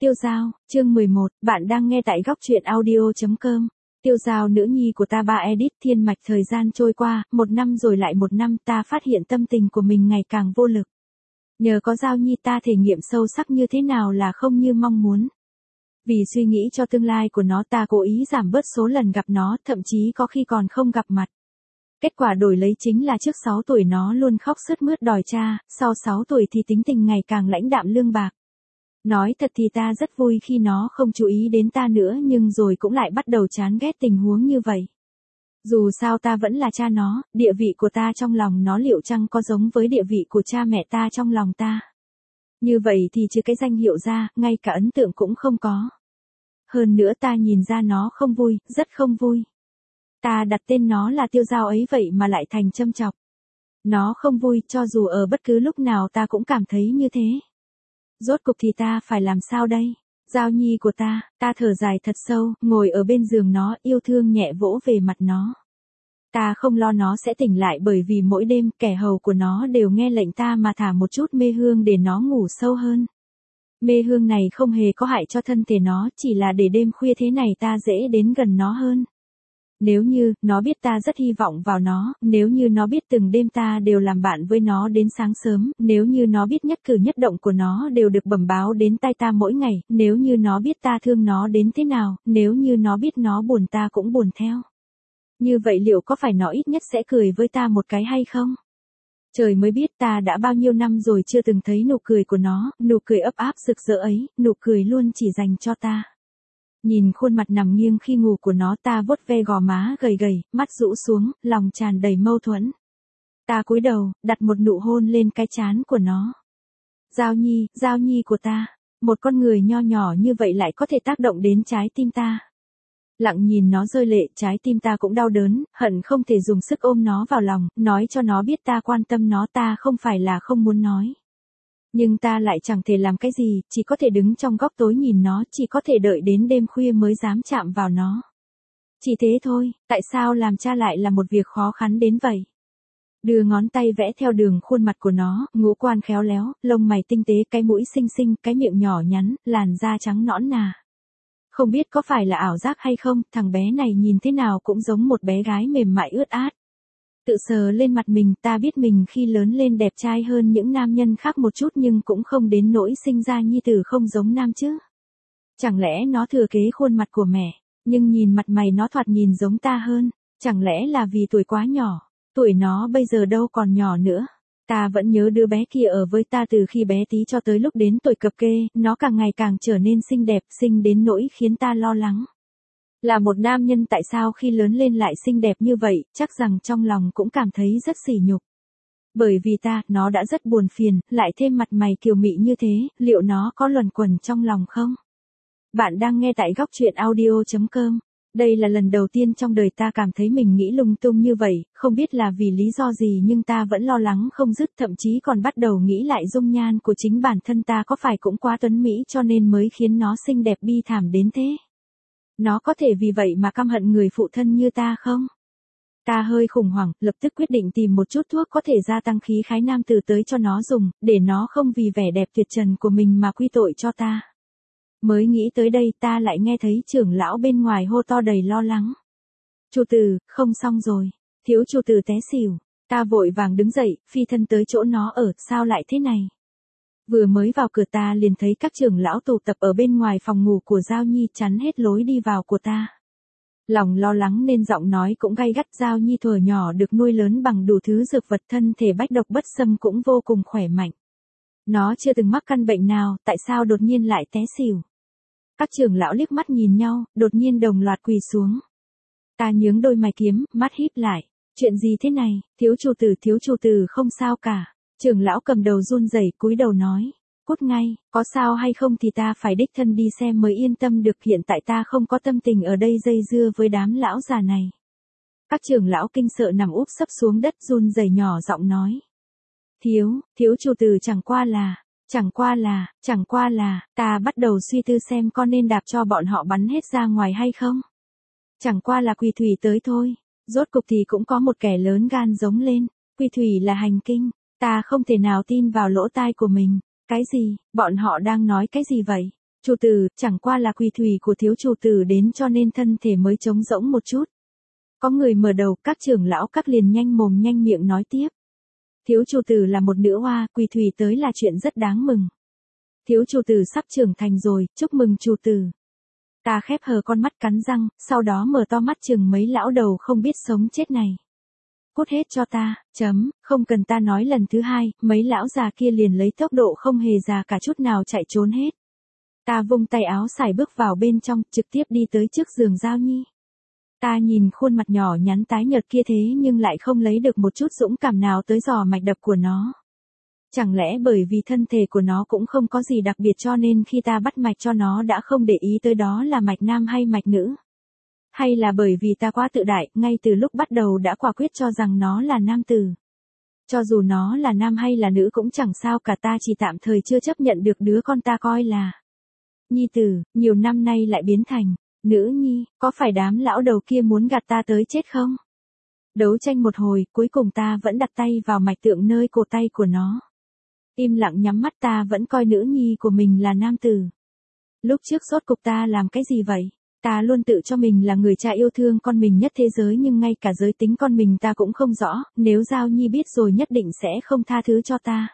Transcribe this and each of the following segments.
Tiêu Dao, chương 11, bạn đang nghe tại góc truyện audio.com. Tiêu Dao nữ nhi của ta ba edit thiên mạch thời gian trôi qua, 1 năm rồi lại 1 năm ta phát hiện tâm tình của mình ngày càng vô lực. Nhờ có Dao nhi ta thể nghiệm sâu sắc như thế nào là không như mong muốn. Vì suy nghĩ cho tương lai của nó ta cố ý giảm bớt số lần gặp nó, thậm chí có khi còn không gặp mặt. Kết quả đổi lấy chính là trước 6 tuổi nó luôn khóc sướt mướt đòi cha, sau 6 tuổi thì tính tình ngày càng lãnh đạm lương bạc. Nói thật thì ta rất vui khi nó không chú ý đến ta nữa nhưng rồi cũng lại bắt đầu chán ghét tình huống như vậy. Dù sao ta vẫn là cha nó, địa vị của ta trong lòng nó liệu chăng có giống với địa vị của cha mẹ ta trong lòng ta. Như vậy thì trừ cái danh hiệu ra, ngay cả ấn tượng cũng không có. Hơn nữa ta nhìn ra nó không vui, rất không vui. Ta đặt tên nó là Tiêu Dao ấy vậy mà lại thành châm chọc. Nó không vui cho dù ở bất cứ lúc nào ta cũng cảm thấy như thế. Rốt cục thì ta phải làm sao đây? Dao nhi của ta thở dài thật sâu, ngồi ở bên giường nó, yêu thương nhẹ vỗ về mặt nó. Ta không lo nó sẽ tỉnh lại bởi vì mỗi đêm kẻ hầu của nó đều nghe lệnh ta mà thả một chút mê hương để nó ngủ sâu hơn. Mê hương này không hề có hại cho thân thể nó, chỉ là để đêm khuya thế này ta dễ đến gần nó hơn. Nếu như, nó biết ta rất hy vọng vào nó, nếu như nó biết từng đêm ta đều làm bạn với nó đến sáng sớm, nếu như nó biết nhất cử nhất động của nó đều được bẩm báo đến tai ta mỗi ngày, nếu như nó biết ta thương nó đến thế nào, nếu như nó biết nó buồn ta cũng buồn theo. Như vậy liệu có phải nó ít nhất sẽ cười với ta một cái hay không? Trời mới biết ta đã bao nhiêu năm rồi chưa từng thấy nụ cười của nó, nụ cười ấp áp rực rỡ ấy, nụ cười luôn chỉ dành cho ta. Nhìn khuôn mặt nằm nghiêng khi ngủ của nó ta vuốt ve gò má gầy gầy, mắt rũ xuống, lòng tràn đầy mâu thuẫn. Ta cúi đầu, đặt một nụ hôn lên cái trán của nó. Dao nhi của ta, một con người nho nhỏ như vậy lại có thể tác động đến trái tim ta. Lặng nhìn nó rơi lệ, trái tim ta cũng đau đớn, hận không thể dùng sức ôm nó vào lòng, nói cho nó biết ta quan tâm nó, ta không phải là không muốn nói. Nhưng ta lại chẳng thể làm cái gì, chỉ có thể đứng trong góc tối nhìn nó, chỉ có thể đợi đến đêm khuya mới dám chạm vào nó. Chỉ thế thôi, tại sao làm cha lại là một việc khó khăn đến vậy? Đưa ngón tay vẽ theo đường khuôn mặt của nó, ngũ quan khéo léo, lông mày tinh tế, cái mũi xinh xinh, cái miệng nhỏ nhắn, làn da trắng nõn nà. Không biết có phải là ảo giác hay không, thằng bé này nhìn thế nào cũng giống một bé gái mềm mại ướt át. Tự sờ lên mặt mình, ta biết mình khi lớn lên đẹp trai hơn những nam nhân khác một chút nhưng cũng không đến nỗi sinh ra nhi tử không giống nam chứ. Chẳng lẽ nó thừa kế khuôn mặt của mẹ, nhưng nhìn mặt mày nó thoạt nhìn giống ta hơn, chẳng lẽ là vì tuổi quá nhỏ, tuổi nó bây giờ đâu còn nhỏ nữa. Ta vẫn nhớ đứa bé kia ở với ta từ khi bé tí cho tới lúc đến tuổi cập kê, nó càng ngày càng trở nên xinh đẹp, xinh đến nỗi khiến ta lo lắng. Là một nam nhân tại sao khi lớn lên lại xinh đẹp như vậy, chắc rằng trong lòng cũng cảm thấy rất sỉ nhục. Bởi vì nó đã rất buồn phiền, lại thêm mặt mày kiều mị như thế, liệu nó có luẩn quẩn trong lòng không? Bạn đang nghe tại góc truyện audio.com. Đây là lần đầu tiên trong đời ta cảm thấy mình nghĩ lung tung như vậy, không biết là vì lý do gì nhưng ta vẫn lo lắng không dứt, thậm chí còn bắt đầu nghĩ lại dung nhan của chính bản thân ta có phải cũng quá tuấn mỹ cho nên mới khiến nó xinh đẹp bi thảm đến thế. Nó có thể vì vậy mà căm hận người phụ thân như ta không? Ta hơi khủng hoảng, lập tức quyết định tìm một chút thuốc có thể gia tăng khí khái nam tử tới cho nó dùng, để nó không vì vẻ đẹp tuyệt trần của mình mà quy tội cho ta. Mới nghĩ tới đây ta lại nghe thấy trưởng lão bên ngoài hô to đầy lo lắng. Chủ tử, không xong rồi, thiếu chủ tử té xỉu. Ta vội vàng đứng dậy, phi thân tới chỗ nó ở, sao lại thế này? Vừa mới vào cửa ta liền thấy các trưởng lão tụ tập ở bên ngoài phòng ngủ của Dao nhi chắn hết lối đi vào của ta. Lòng lo lắng nên giọng nói cũng gay gắt. Dao nhi thuở nhỏ được nuôi lớn bằng đủ thứ dược vật, thân thể bách độc bất xâm cũng vô cùng khỏe mạnh. Nó chưa từng mắc căn bệnh nào, tại sao đột nhiên lại té xỉu? Các trưởng lão liếc mắt nhìn nhau, đột nhiên đồng loạt quỳ xuống. Ta nhướng đôi mày kiếm, mắt híp lại. Chuyện gì thế này, thiếu chủ tử không sao cả. Trưởng lão cầm đầu run rẩy cúi đầu nói. Cút ngay, có sao hay không thì ta phải đích thân đi xem mới yên tâm được, hiện tại ta không có tâm tình ở đây dây dưa với đám lão già này. Các trưởng lão kinh sợ nằm úp sấp xuống đất run rẩy nhỏ giọng nói. Thiếu chủ tử chẳng qua là, ta bắt đầu suy tư xem có nên đạp cho bọn họ bắn hết ra ngoài hay không. Chẳng qua là Quỳ Thủy tới thôi, rốt cục thì cũng có một kẻ lớn gan giống lên, Quỳ Thủy là hành kinh, ta không thể nào tin vào lỗ tai của mình, cái gì, bọn họ đang nói cái gì vậy? Chủ tử, chẳng qua là quỳ thủy của thiếu chủ tử đến cho nên thân thể mới trống rỗng một chút. Có người mở đầu, các trưởng lão các liền nhanh mồm nhanh miệng nói tiếp. Thiếu chủ tử là một nữ hoa, quỳ thủy tới là chuyện rất đáng mừng. Thiếu chủ tử sắp trưởng thành rồi, chúc mừng chủ tử. Ta khép hờ con mắt cắn răng, sau đó mở to mắt chừng mấy lão đầu không biết sống chết này. Cút hết cho ta, không cần ta nói lần thứ hai, mấy lão già kia liền lấy tốc độ không hề già cả chút nào chạy trốn hết. Ta vung tay áo xài bước vào bên trong, trực tiếp đi tới trước giường Giao Nhi. Ta nhìn khuôn mặt nhỏ nhắn tái nhợt kia thế nhưng lại không lấy được một chút dũng cảm nào tới dò mạch đập của nó. Chẳng lẽ bởi vì thân thể của nó cũng không có gì đặc biệt cho nên khi ta bắt mạch cho nó đã không để ý tới đó là mạch nam hay mạch nữ? Hay là bởi vì ta quá tự đại, ngay từ lúc bắt đầu đã quả quyết cho rằng nó là nam tử? Cho dù nó là nam hay là nữ cũng chẳng sao cả, ta chỉ tạm thời chưa chấp nhận được đứa con ta coi là nhi tử, nhiều năm nay lại biến thành nữ nhi, có phải đám lão đầu kia muốn gạt ta tới chết không? Đấu tranh một hồi, cuối cùng ta vẫn đặt tay vào mạch tượng nơi cổ tay của nó. Im lặng nhắm mắt, ta vẫn coi nữ nhi của mình là nam tử. Lúc trước rốt cục ta làm cái gì vậy? Ta luôn tự cho mình là người cha yêu thương con mình nhất thế giới nhưng ngay cả giới tính con mình ta cũng không rõ, nếu Giao Nhi biết rồi nhất định sẽ không tha thứ cho ta.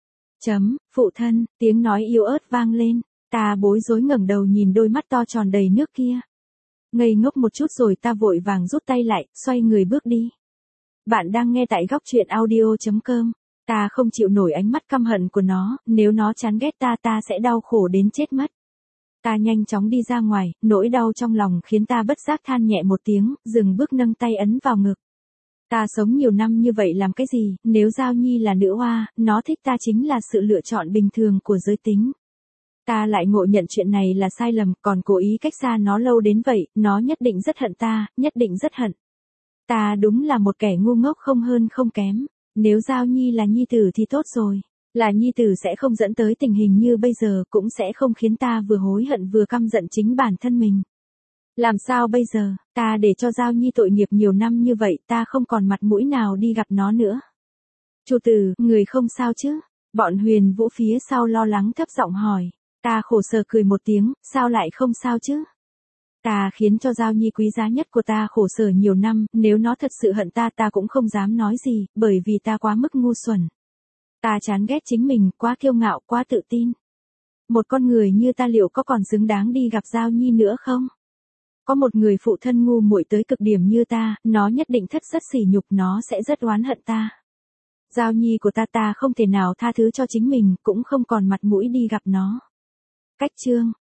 Phụ thân, tiếng nói yếu ớt vang lên, ta bối rối ngẩng đầu nhìn đôi mắt to tròn đầy nước kia. Ngây ngốc một chút rồi ta vội vàng rút tay lại, xoay người bước đi. Bạn đang nghe tại góc truyện audio.com. Ta không chịu nổi ánh mắt căm hận của nó, nếu nó chán ghét ta sẽ đau khổ đến chết mất. Ta nhanh chóng đi ra ngoài, nỗi đau trong lòng khiến ta bất giác than nhẹ một tiếng, dừng bước nâng tay ấn vào ngực. Ta sống nhiều năm như vậy làm cái gì, nếu Giao Nhi là nữ hoa, nó thích ta chính là sự lựa chọn bình thường của giới tính. Ta lại ngộ nhận chuyện này là sai lầm, còn cố ý cách xa nó lâu đến vậy, nó nhất định rất hận ta, nhất định rất hận. Ta đúng là một kẻ ngu ngốc không hơn không kém. Nếu Giao Nhi là nhi tử thì tốt rồi. Là nhi tử sẽ không dẫn tới tình hình như bây giờ, cũng sẽ không khiến ta vừa hối hận vừa căm giận chính bản thân mình. Làm sao bây giờ, ta để cho Giao Nhi tội nghiệp nhiều năm như vậy, ta không còn mặt mũi nào đi gặp nó nữa. Chủ tử, người không sao chứ? Bọn Huyền Vũ phía sau lo lắng thấp giọng hỏi. Ta khổ sở cười một tiếng, sao lại không sao chứ? Ta khiến cho Giao Nhi quý giá nhất của ta khổ sở nhiều năm, nếu nó thật sự hận ta cũng không dám nói gì, bởi vì ta quá mức ngu xuẩn. Ta chán ghét chính mình, quá kiêu ngạo, quá tự tin. Một con người như ta liệu có còn xứng đáng đi gặp Giao Nhi nữa không? Có một người phụ thân ngu muội tới cực điểm như ta, nó nhất định rất sỉ nhục, nó sẽ rất oán hận ta. Giao Nhi của ta không thể nào tha thứ cho chính mình, cũng không còn mặt mũi đi gặp nó. Cách chương